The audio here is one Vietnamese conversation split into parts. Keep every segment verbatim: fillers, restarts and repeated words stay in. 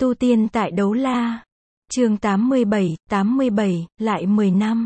Tu tiên tại Đấu La. Chương tám mươi bảy, tám mươi bảy, lại mười năm.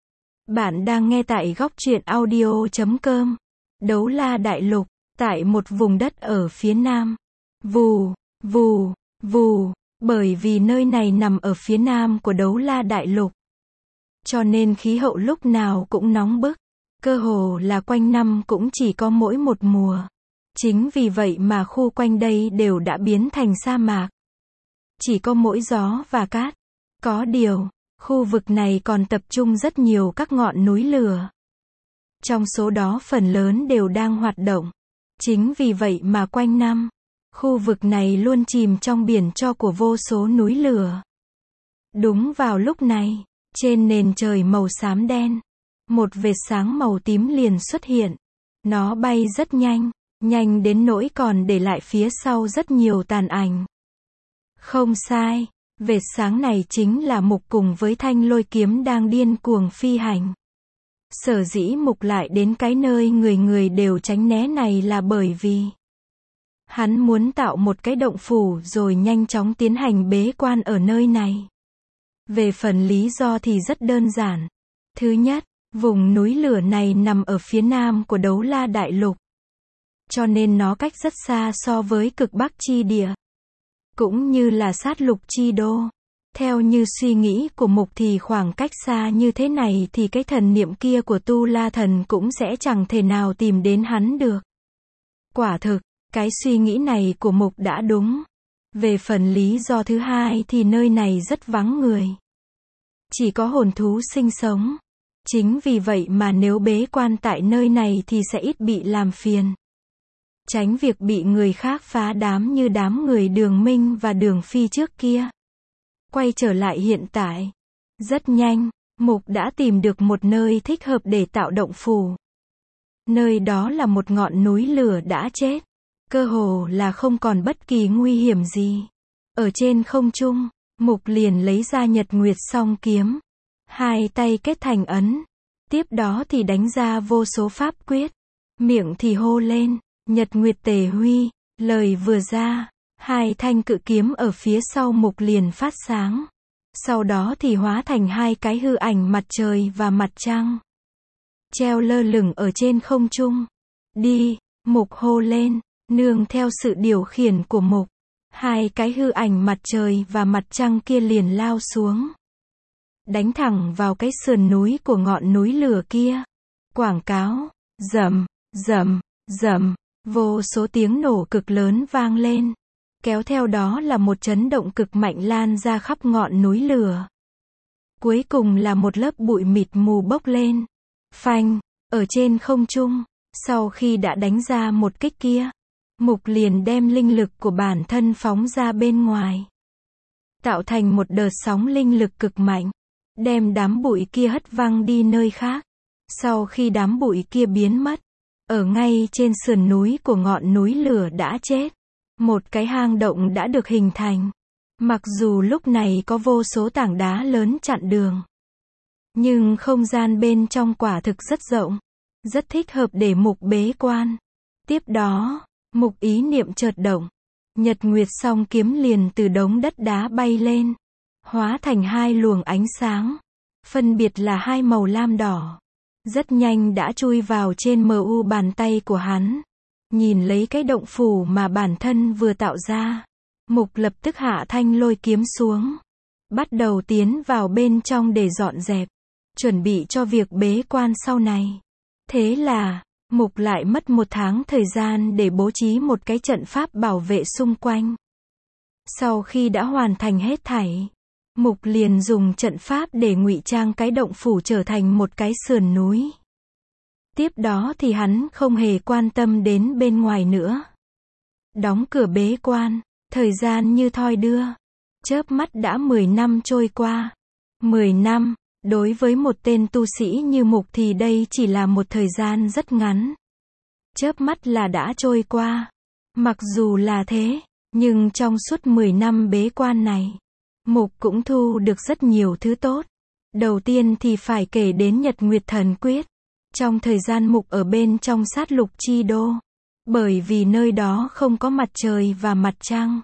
Bạn đang nghe tại góc truyện audio chấm com. Đấu La Đại Lục, tại một vùng đất ở phía nam. Vù, vù, vù, bởi vì nơi này nằm ở phía nam của Đấu La Đại Lục. Cho nên khí hậu lúc nào cũng nóng bức, cơ hồ là quanh năm cũng chỉ có mỗi một mùa. Chính vì vậy mà khu quanh đây đều đã biến thành sa mạc. Chỉ có mỗi gió và cát. Có điều, khu vực này còn tập trung rất nhiều các ngọn núi lửa. Trong số đó phần lớn đều đang hoạt động. Chính vì vậy mà quanh năm, khu vực này luôn chìm trong biển tro của vô số núi lửa. Đúng vào lúc này, trên nền trời màu xám đen, một vệt sáng màu tím liền xuất hiện. Nó bay rất nhanh, nhanh đến nỗi còn để lại phía sau rất nhiều tàn ảnh. Không sai, vệt sáng này chính là Mục cùng với thanh lôi kiếm đang điên cuồng phi hành. Sở dĩ Mục lại đến cái nơi người người đều tránh né này là bởi vì hắn muốn tạo một cái động phủ rồi nhanh chóng tiến hành bế quan ở nơi này. Về phần lý do thì rất đơn giản. Thứ nhất, vùng núi lửa này nằm ở phía nam của Đấu La Đại Lục. Cho nên nó cách rất xa so với cực Bắc chi địa. Cũng như là sát lục chi đô. Theo như suy nghĩ của Mục thì khoảng cách xa như thế này thì cái thần niệm kia của Tu La Thần cũng sẽ chẳng thể nào tìm đến hắn được. Quả thực, cái suy nghĩ này của Mục đã đúng. Về phần lý do thứ hai thì nơi này rất vắng người. Chỉ có hồn thú sinh sống. Chính vì vậy mà nếu bế quan tại nơi này thì sẽ ít bị làm phiền. Tránh việc bị người khác phá đám như đám người Đường Minh và Đường Phi trước kia. Quay trở lại hiện tại. Rất nhanh, Mục đã tìm được một nơi thích hợp để tạo động phủ. Nơi đó là một ngọn núi lửa đã chết. Cơ hồ là không còn bất kỳ nguy hiểm gì. Ở trên không trung, Mục liền lấy ra Nhật Nguyệt Song Kiếm. Hai tay kết thành ấn. Tiếp đó thì đánh ra vô số pháp quyết. Miệng thì hô lên, Nhật Nguyệt Tề Huy. Lời vừa ra, hai thanh cự kiếm ở phía sau Mục liền phát sáng. Sau đó thì hóa thành hai cái hư ảnh mặt trời và mặt trăng. Treo lơ lửng ở trên không trung. Đi, Mục hô lên, nương theo sự điều khiển của Mục. Hai cái hư ảnh mặt trời và mặt trăng kia liền lao xuống. Đánh thẳng vào cái sườn núi của ngọn núi lửa kia. Quảng cáo, rầm, rầm, rầm, vô số tiếng nổ cực lớn vang lên. Kéo theo đó là một chấn động cực mạnh lan ra khắp ngọn núi lửa. Cuối cùng là một lớp bụi mịt mù bốc lên. Phanh, ở trên không trung, sau khi đã đánh ra một kích kia, Mục liền đem linh lực của bản thân phóng ra bên ngoài. Tạo thành một đợt sóng linh lực cực mạnh. Đem đám bụi kia hất văng đi nơi khác. Sau khi đám bụi kia biến mất, ở ngay trên sườn núi của ngọn núi lửa đã chết, một cái hang động đã được hình thành. Mặc dù lúc này có vô số tảng đá lớn chặn đường, nhưng không gian bên trong quả thực rất rộng, rất thích hợp để Mục bế quan. Tiếp đó, Mục ý niệm chợt động, Nhật Nguyệt Song Kiếm liền từ đống đất đá bay lên, hóa thành hai luồng ánh sáng, phân biệt là hai màu lam đỏ. Rất nhanh đã chui vào trên mờ u bàn tay của hắn. Nhìn lấy cái động phủ mà bản thân vừa tạo ra, Mục lập tức hạ thanh lôi kiếm xuống. Bắt đầu tiến vào bên trong để dọn dẹp, chuẩn bị cho việc bế quan sau này. Thế là, Mục lại mất một tháng thời gian để bố trí một cái trận pháp bảo vệ xung quanh. Sau khi đã hoàn thành hết thảy, Mục liền dùng trận pháp để ngụy trang cái động phủ trở thành một cái sườn núi. Tiếp đó thì hắn không hề quan tâm đến bên ngoài nữa. Đóng cửa bế quan, thời gian như thoi đưa. Chớp mắt đã mười năm trôi qua. mười năm, đối với một tên tu sĩ như Mục thì đây chỉ là một thời gian rất ngắn. Chớp mắt là đã trôi qua. Mặc dù là thế, nhưng trong suốt mười năm bế quan này, Mục cũng thu được rất nhiều thứ tốt. Đầu tiên thì phải kể đến Nhật Nguyệt Thần Quyết. Trong thời gian Mục ở bên trong sát lục chi đô, bởi vì nơi đó không có mặt trời và mặt trăng,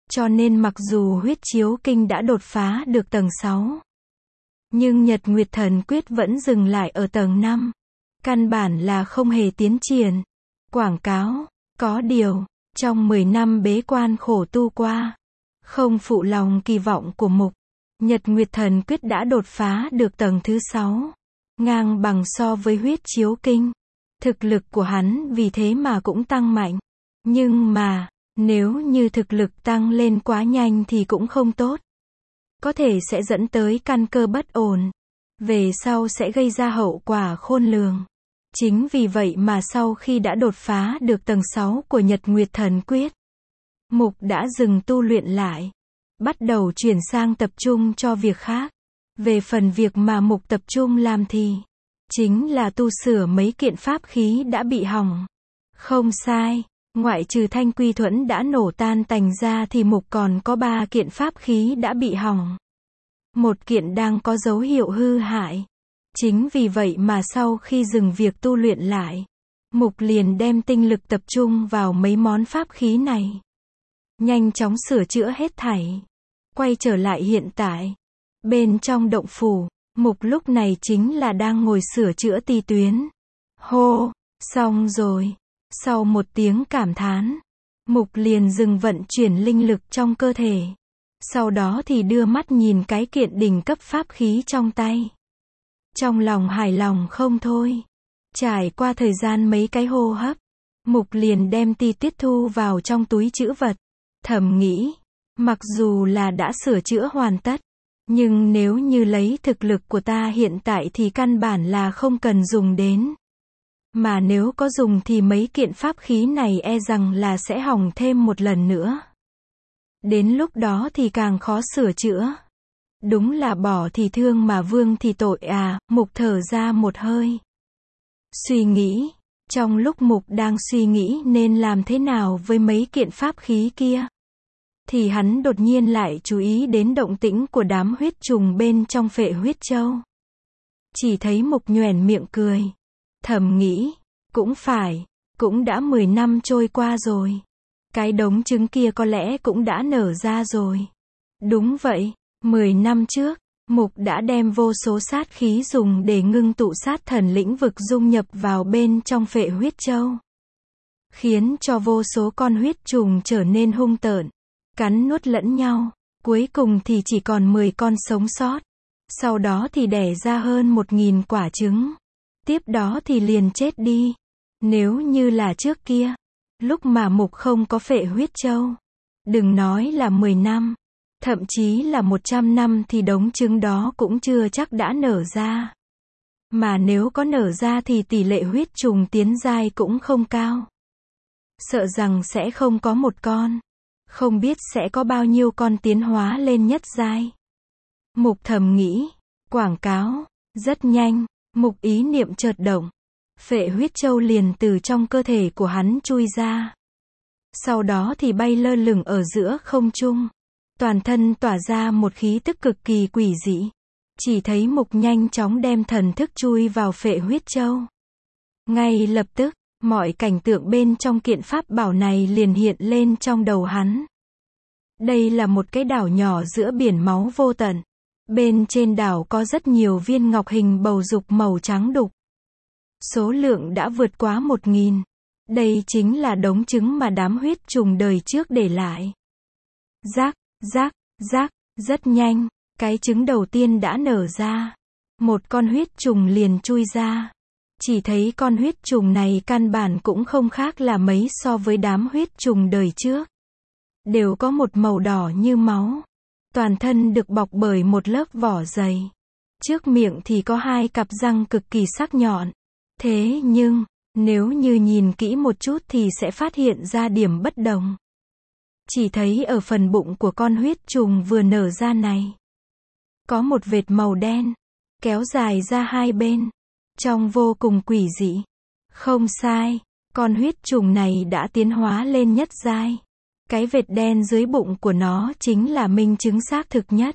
Cho nên mặc dù huyết chiếu kinh đã đột phá được tầng sáu, nhưng Nhật Nguyệt Thần Quyết vẫn dừng lại ở tầng năm. Căn bản là không hề tiến triển. Quảng cáo. Có điều, trong mười năm bế quan khổ tu qua, không phụ lòng kỳ vọng của Mục, Nhật Nguyệt Thần Quyết đã đột phá được tầng thứ sáu, ngang bằng so với huyết chiếu kinh. Thực lực của hắn vì thế mà cũng tăng mạnh. Nhưng mà, nếu như thực lực tăng lên quá nhanh thì cũng không tốt. Có thể sẽ dẫn tới căn cơ bất ổn. Về sau sẽ gây ra hậu quả khôn lường. Chính vì vậy mà sau khi đã đột phá được tầng sáu của Nhật Nguyệt Thần Quyết, Mục đã dừng tu luyện lại. Bắt đầu chuyển sang tập trung cho việc khác. Về phần việc mà Mục tập trung làm thì chính là tu sửa mấy kiện pháp khí đã bị hỏng. Không sai, ngoại trừ Thanh Quy Thuẫn đã nổ tan tành ra thì Mục còn có ba kiện pháp khí đã bị hỏng. Một kiện đang có dấu hiệu hư hại. Chính vì vậy mà sau khi dừng việc tu luyện lại, Mục liền đem tinh lực tập trung vào mấy món pháp khí này. Nhanh chóng sửa chữa hết thảy. Quay trở lại hiện tại. Bên trong động phủ, Mục lúc này chính là đang ngồi sửa chữa ti tuyến. Hô, xong rồi. Sau một tiếng cảm thán, Mục liền dừng vận chuyển linh lực trong cơ thể. Sau đó thì đưa mắt nhìn cái kiện đỉnh cấp pháp khí trong tay. Trong lòng hài lòng không thôi. Trải qua thời gian mấy cái hô hấp, Mục liền đem ti tuyết thu vào trong túi trữ vật. Thầm nghĩ, mặc dù là đã sửa chữa hoàn tất, nhưng nếu như lấy thực lực của ta hiện tại thì căn bản là không cần dùng đến. Mà nếu có dùng thì mấy kiện pháp khí này e rằng là sẽ hỏng thêm một lần nữa. Đến lúc đó thì càng khó sửa chữa. Đúng là bỏ thì thương mà vương thì tội à, Mục thở ra một hơi. Suy nghĩ, trong lúc Mục đang suy nghĩ nên làm thế nào với mấy kiện pháp khí kia, thì hắn đột nhiên lại chú ý đến động tĩnh của đám huyết trùng bên trong Phệ Huyết Châu. Chỉ thấy Mục nhoẻn miệng cười. Thầm nghĩ, cũng phải, cũng đã mười năm trôi qua rồi. Cái đống trứng kia có lẽ cũng đã nở ra rồi. Đúng vậy, mười năm trước, Mục đã đem vô số sát khí dùng để ngưng tụ sát thần lĩnh vực dung nhập vào bên trong Phệ Huyết Châu. Khiến cho vô số con huyết trùng trở nên hung tợn, cắn nuốt lẫn nhau, cuối cùng thì chỉ còn mười con sống sót. Sau đó thì đẻ ra hơn một nghìn quả trứng. Tiếp đó thì liền chết đi. Nếu như là trước kia, lúc mà Mục không có Phệ Huyết Châu, đừng nói là mười năm, thậm chí là một trăm năm thì đống trứng đó cũng chưa chắc đã nở ra. Mà nếu có nở ra thì tỷ lệ huyết trùng tiến giai cũng không cao. Sợ rằng sẽ không có một con. Không biết sẽ có bao nhiêu con tiến hóa lên nhất giai. Mục thầm nghĩ. Quảng cáo. Rất nhanh, Mục ý niệm chợt động. Phệ Huyết Châu liền từ trong cơ thể của hắn chui ra. Sau đó thì bay lơ lửng ở giữa không trung. Toàn thân tỏa ra một khí tức cực kỳ quỷ dị. Chỉ thấy Mục nhanh chóng đem thần thức chui vào Phệ Huyết Châu. Ngay lập tức, mọi cảnh tượng bên trong kiện pháp bảo này liền hiện lên trong đầu hắn. Đây là một cái đảo nhỏ giữa biển máu vô tận. Bên trên đảo có rất nhiều viên ngọc hình bầu dục màu trắng đục. Số lượng đã vượt quá một nghìn. Đây chính là đống trứng mà đám huyết trùng đời trước để lại. Rác, rác, rác, rất nhanh, cái trứng đầu tiên đã nở ra. Một con huyết trùng liền chui ra. Chỉ thấy con huyết trùng này căn bản cũng không khác là mấy so với đám huyết trùng đời trước. Đều có một màu đỏ như máu. Toàn thân được bọc bởi một lớp vỏ dày. Trước miệng thì có hai cặp răng cực kỳ sắc nhọn. Thế nhưng, nếu như nhìn kỹ một chút thì sẽ phát hiện ra điểm bất đồng. Chỉ thấy ở phần bụng của con huyết trùng vừa nở ra này, có một vệt màu đen, kéo dài ra hai bên. Trông vô cùng quỷ dị. Không sai, con huyết trùng này đã tiến hóa lên nhất giai. Cái vệt đen dưới bụng của nó chính là minh chứng xác thực nhất.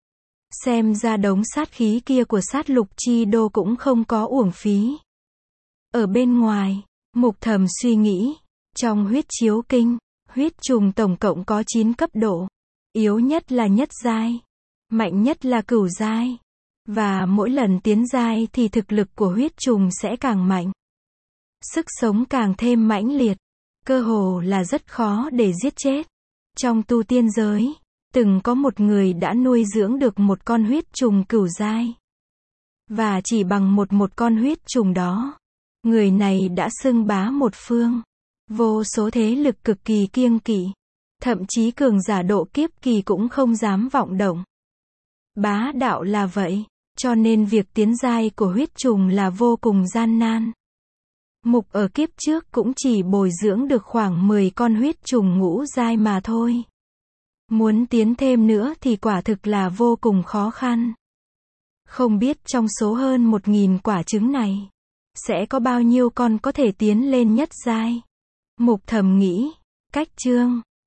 Xem ra đống sát khí kia của sát lục chi đô cũng không có uổng phí. Ở bên ngoài, Mục thầm suy nghĩ, trong huyết chiếu kinh, Huyết trùng tổng cộng có chín cấp độ. Yếu nhất là nhất giai. Mạnh nhất là cửu giai. Và mỗi lần tiến giai thì thực lực của huyết trùng sẽ càng mạnh. Sức sống càng thêm mãnh liệt. Cơ hồ là rất khó để giết chết. Trong tu tiên giới, từng có một người đã nuôi dưỡng được một con huyết trùng cửu giai. Và chỉ bằng một một con huyết trùng đó, người này đã xưng bá một phương. Vô số thế lực cực kỳ kiêng kỵ. Thậm chí cường giả độ kiếp kỳ cũng không dám vọng động. Bá đạo là vậy, cho nên việc tiến giai của huyết trùng là vô cùng gian nan. Mục ở kiếp trước cũng chỉ bồi dưỡng được khoảng mười con huyết trùng ngũ giai mà thôi. Muốn tiến thêm nữa thì quả thực là vô cùng khó khăn. Không biết trong số hơn một nghìn quả trứng này, sẽ có bao nhiêu con có thể tiến lên nhất giai. Mục thầm nghĩ, cách chương